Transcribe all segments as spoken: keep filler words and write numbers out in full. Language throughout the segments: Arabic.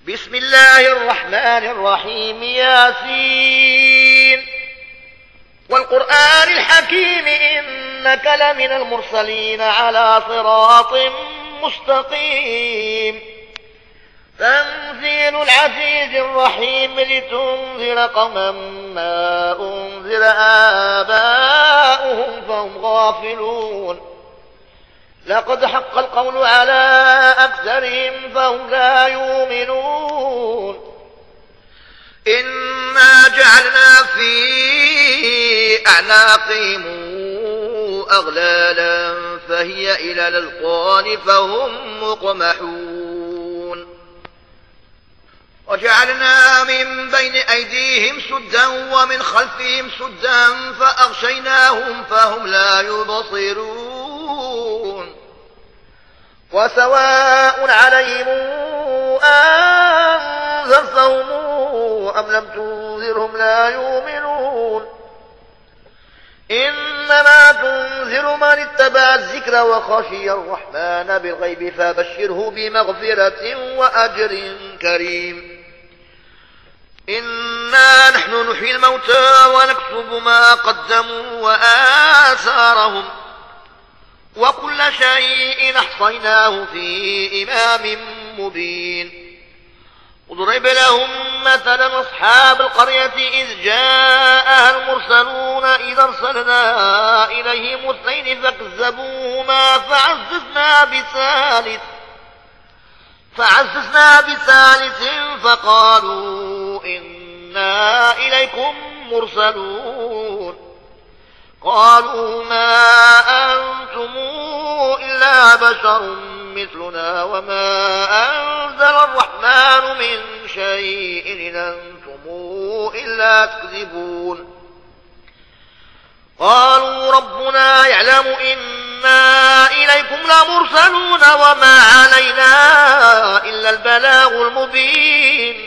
بسم الله الرحمن الرحيم. ياسين والقرآن الحكيم إنك لمن المرسلين على صراط مستقيم. تنزيل العزيز الرحيم لتنذر قوما ما أنذر آباؤهم فهم غافلون. لقد حق القول على أكثرهم فهم لا يؤمنون. إنا جعلنا في أعناقهم أغلالا فهي إلى الأذقان فهم مقمحون. وجعلنا من بين أيديهم سدا ومن خلفهم سدا فأغشيناهم فهم لا يبصرون. وسواء عليهم أنذرتهم أم لم تنذرهم لا يؤمنون. إنما تنذر من اتبع الذكر وخشي الرحمن بالغيب فبشره بمغفرة وأجر كريم. إنا نحن نحيي الموتى ونكتب ما قدموا وآثارهم وكل شيء أحصيناه في إمام مبين. اضرب لهم مثلا أصحاب القرية إذ جاءها المرسلون إذ أرسلنا إليهم اثنين فكذبوهما فعززنا بثالث فعززنا بثالث فقالوا إنا إليكم مرسلون. قالوا ما أنتم إلا بشر مثلنا وما أنزل الرحمن من شيء إن أنتم إلا تكذبون. قالوا ربنا يعلم إنا إليكم لمرسلون وما علينا إلا البلاغ المبين.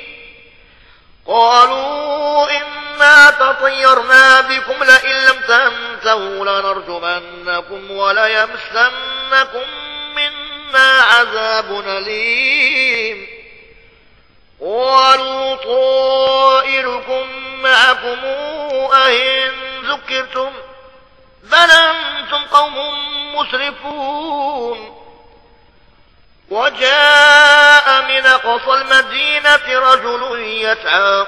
قالوا إنا تطيرنا بكم لئن لم تنتهوا لنرجمنكم وليمسنكم منا عذاب أليم. قالوا طائركم معكم أئن ذكرتم بل أنتم قوم مسرفون. وجاء من أقصى المدينة رجل يسعى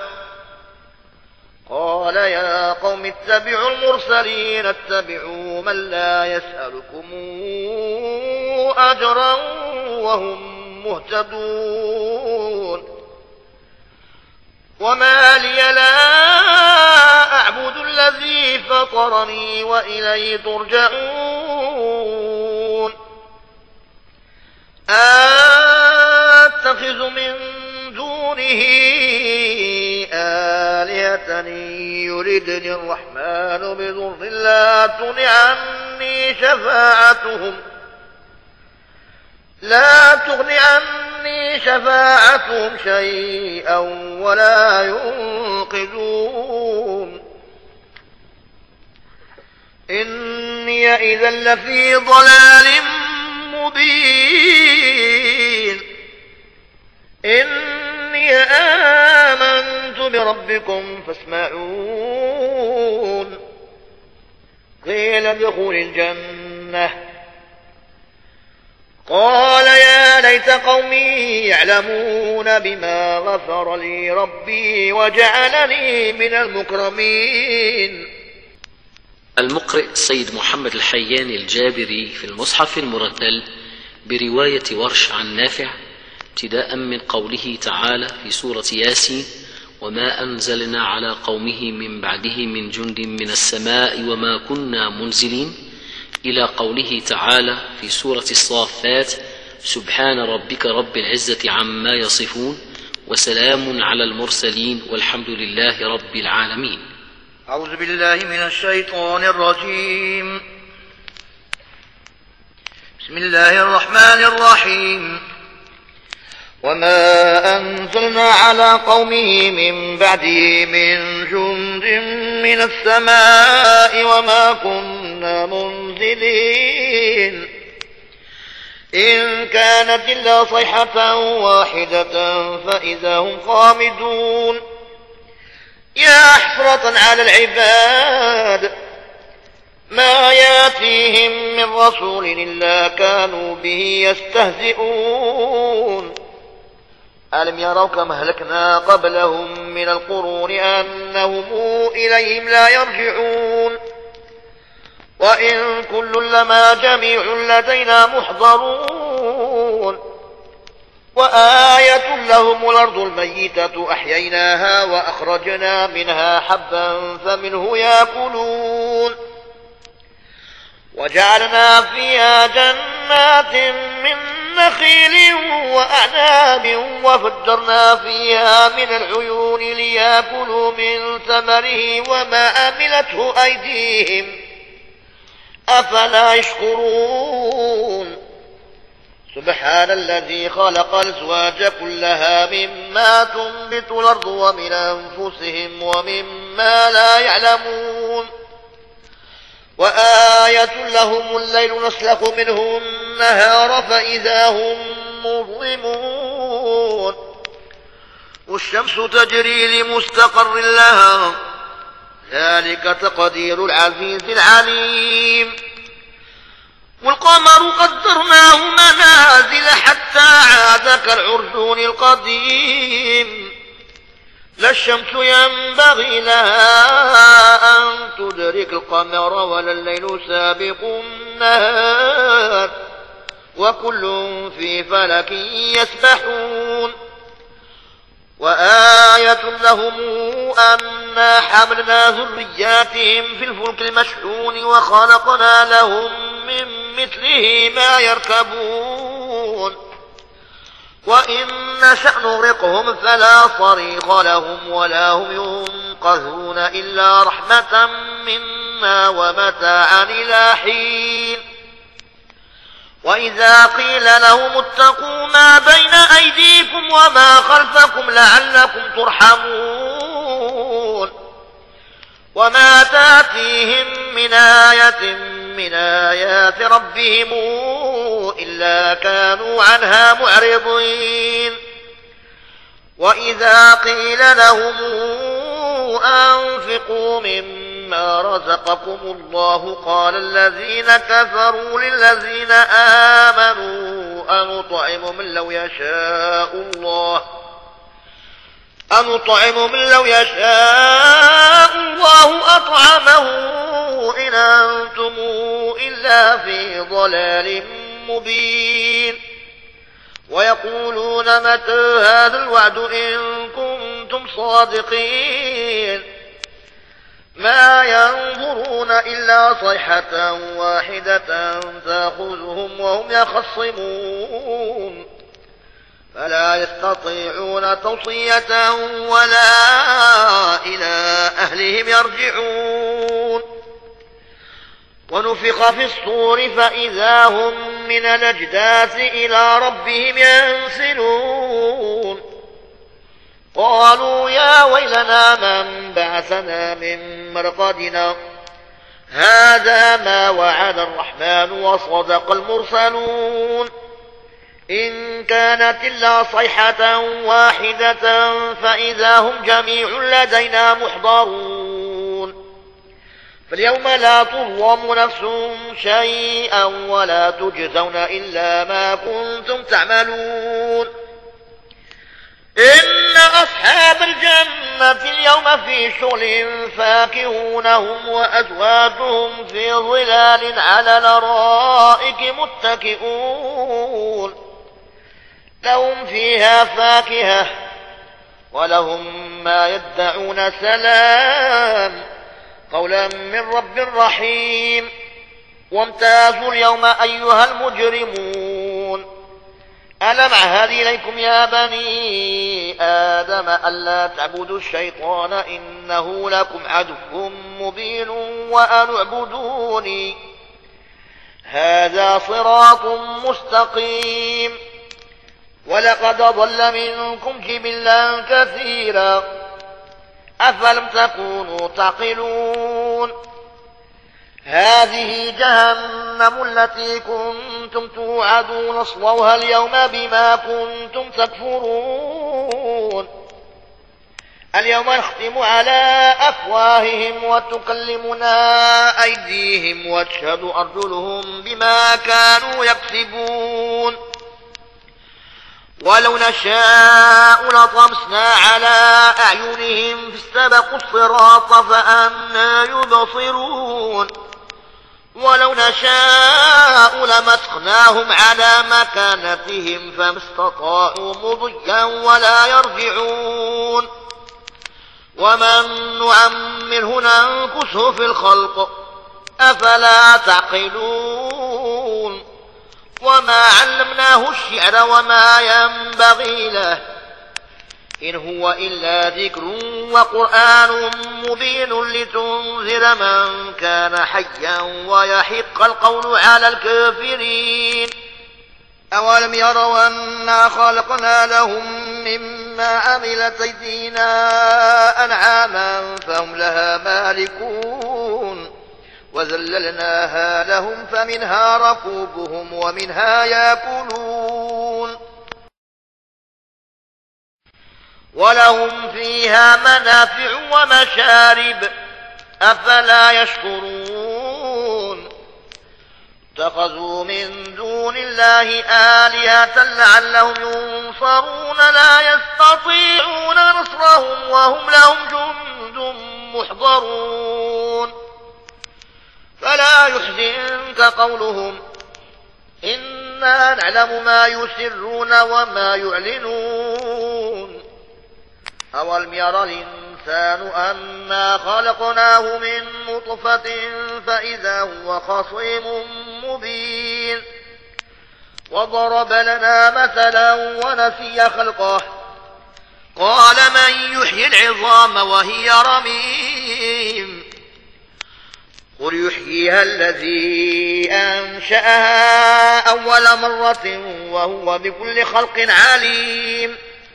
قال يا قوم اتبعوا المرسلين اتبعوا من لا يسألكم أجرا وهم مهتدون. وما لي لا أعبد الذي فطرني وإليه ترجعون. أتخذ من دونه آلهة يردني الرحمن بضر لا تغن عني شفاعتهم لا تغن عني شفاعتهم شيئا ولا ينقذون. إني إذا لفي ضلال مبين. إني آمنت بربكم فاسمعون. قيل ادخل الجنة قال يا ليت قومي يعلمون بما غفر لي ربي وجعلني من المكرمين. المقرئ سيد محمد الحياني الجابري في المصحف المرتل برواية ورش عن نافع ابتداء من قوله تعالى في سورة ياسين وما أنزلنا على قومه من بعده من جند من السماء وما كنا منزلين إلى قوله تعالى في سورة الصافات سبحان ربك رب العزة عما يصفون وسلام على المرسلين والحمد لله رب العالمين. أعوذ بالله من الشيطان الرجيم. بسم الله الرحمن الرحيم. وما أنزلنا على قومه من بعده من جند من السماء وما كنا منزلين إن كانت إلا صيحة واحدة فإذا هم خامدون يا حسرة على العباد ما ياتيهم من رسول إلا كانوا به يستهزئون ألم يروا كم أهلكنا قبلهم من القرون أنهم إليهم لا يرجعون وإن كل لما جميع لدينا محضرون وآية لهم الأرض الميتة أحييناها وأخرجنا منها حبا فمنه يأكلون وجعلنا فيها جنات من نخيل وأعناب وفجرنا فيها من العيون ليأكلوا من ثمره وما عملته أيديهم أفلا يشكرون سبحان الذي خلق الأزواج كلها مما تنبت الأرض ومن أنفسهم ومما لا يعلمون وآية لهم الليل نسلخ منه النهار فإذا هم مظلمون والشمس تجري لمستقر لها ذلك تقدير العزيز العليم والقمر قدرناه منازل حتى عاد كالعرجون القديم لا الشمس ينبغي لها أن تدرك القمر ولا الليل سابق النهار وكل في فلك يسبحون وآية لهم أنا حملنا ذرياتهم في الفلك المشحون وخلقنا لهم من مثله ما يركبون وإن نشأ نغرقهم فلا صريخ لهم ولا هم ينقذون إلا رحمة منا ومتاعا إلى حين وإذا قيل لهم اتقوا ما بين أيديكم وما خلفكم لعلكم ترحمون وما تأتيهم من آية من آيات ربهم إلا كانوا عنها معرضين وإذا قيل لهم أنفقوا مما رزقكم الله قال الذين كفروا للذين آمنوا أنطعم من لو يشاء الله أنطعم من لو يشاء الله أطعمه إن أنتم إلا في ضلال مبين ويقولون متى هذا الوعد إن كنتم صادقين ما ينظرون إلا صيحة واحدة تأخذهم وهم يخصمون فلا يستطيعون توصية ولا إلى أهلهم يرجعون ونفخ في الصور فإذا هم من الأجداث إلى ربهم ينسلون قالوا يا ويلنا من بعثنا من مرقدنا هذا ما وعد الرحمن وصدق المرسلون إن كانت إلا صيحة واحدة فإذا هم جميع لدينا محضرون فاليوم لا تظلم نفس شيئا ولا تجزون إلا ما كنتم تعملون إن أصحاب الجنة اليوم في شغل فاكهون هم وأزواجهم في ظلال على الأرائك متكئون لهم فيها فاكهة ولهم ما يدعون سلام قولا من رب رحيم وامتازوا اليوم أيها المجرمون ألم أعهد إليكم يا بني آدم ألا تعبدوا الشيطان إنه لكم عدو مبين وأن اعبدوني هذا صراط مستقيم ولقد ضل منكم جبلا كثيرا أفلم تكونوا تعقلون هذه جهنم التي كنتم توعدون اصلوها اليوم بما كنتم تكفرون اليوم نختم على أفواههم وتكلمنا أيديهم وتشهد أرجلهم بما كانوا يكسبون ولو نشاء لطمسنا على أعينهم فاستبقوا الصراط فأنى يبصرون ولو نشاء لمسخناهم على مكانتهم فما استطاعوا مضيا ولا يرجعون ومن نعمره ننكسه في الخلق أفلا تعقلون وما علمناه الشعر وما ينبغي له إن هو إلا ذكر وقرآن مبين لتنذر من كان حيا ويحق القول على الكافرين أولم يروا أنا خلقنا لهم مما عملت أيدينا أنعاما فهم لها مالكون وذللناها لهم فمنها ركوبهم ومنها يأكلون ولهم فيها منافع ومشارب أفلا يشكرون اتخذوا من دون الله آلهة لعلهم ينصرون لا يستطيعون نصرهم وهم لهم جند محضرون فلا يحزنك قولهم إنا نعلم ما يسرون وما يعلنون أولم ير الإنسان أنا خلقناه من نطفة فإذا هو خصيم مبين وضرب لنا مثلا ونسي خلقه قال من يحيي العظام وهي رميم قل يحييها الذي أنشأها أول مرة وهو بكل خلق عليم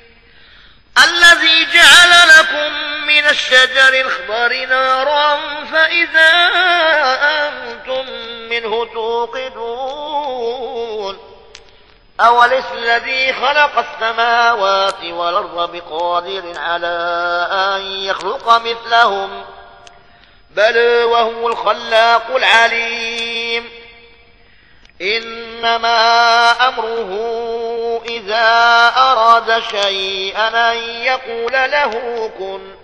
الذي جعل لكم من الشجر الأخضر نارا فإذا أنتم منه توقدون أوليس الذي خلق السماوات والأرض بقادر على أن يخلق مثلهم بل وهو الخلاق العليم إنما أمره إذا أراد شيئا أن يقول له كن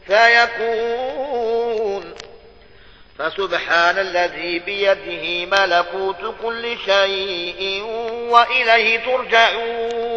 فيكون فسبحان الذي بيده ملكوت كل شيء وإليه ترجعون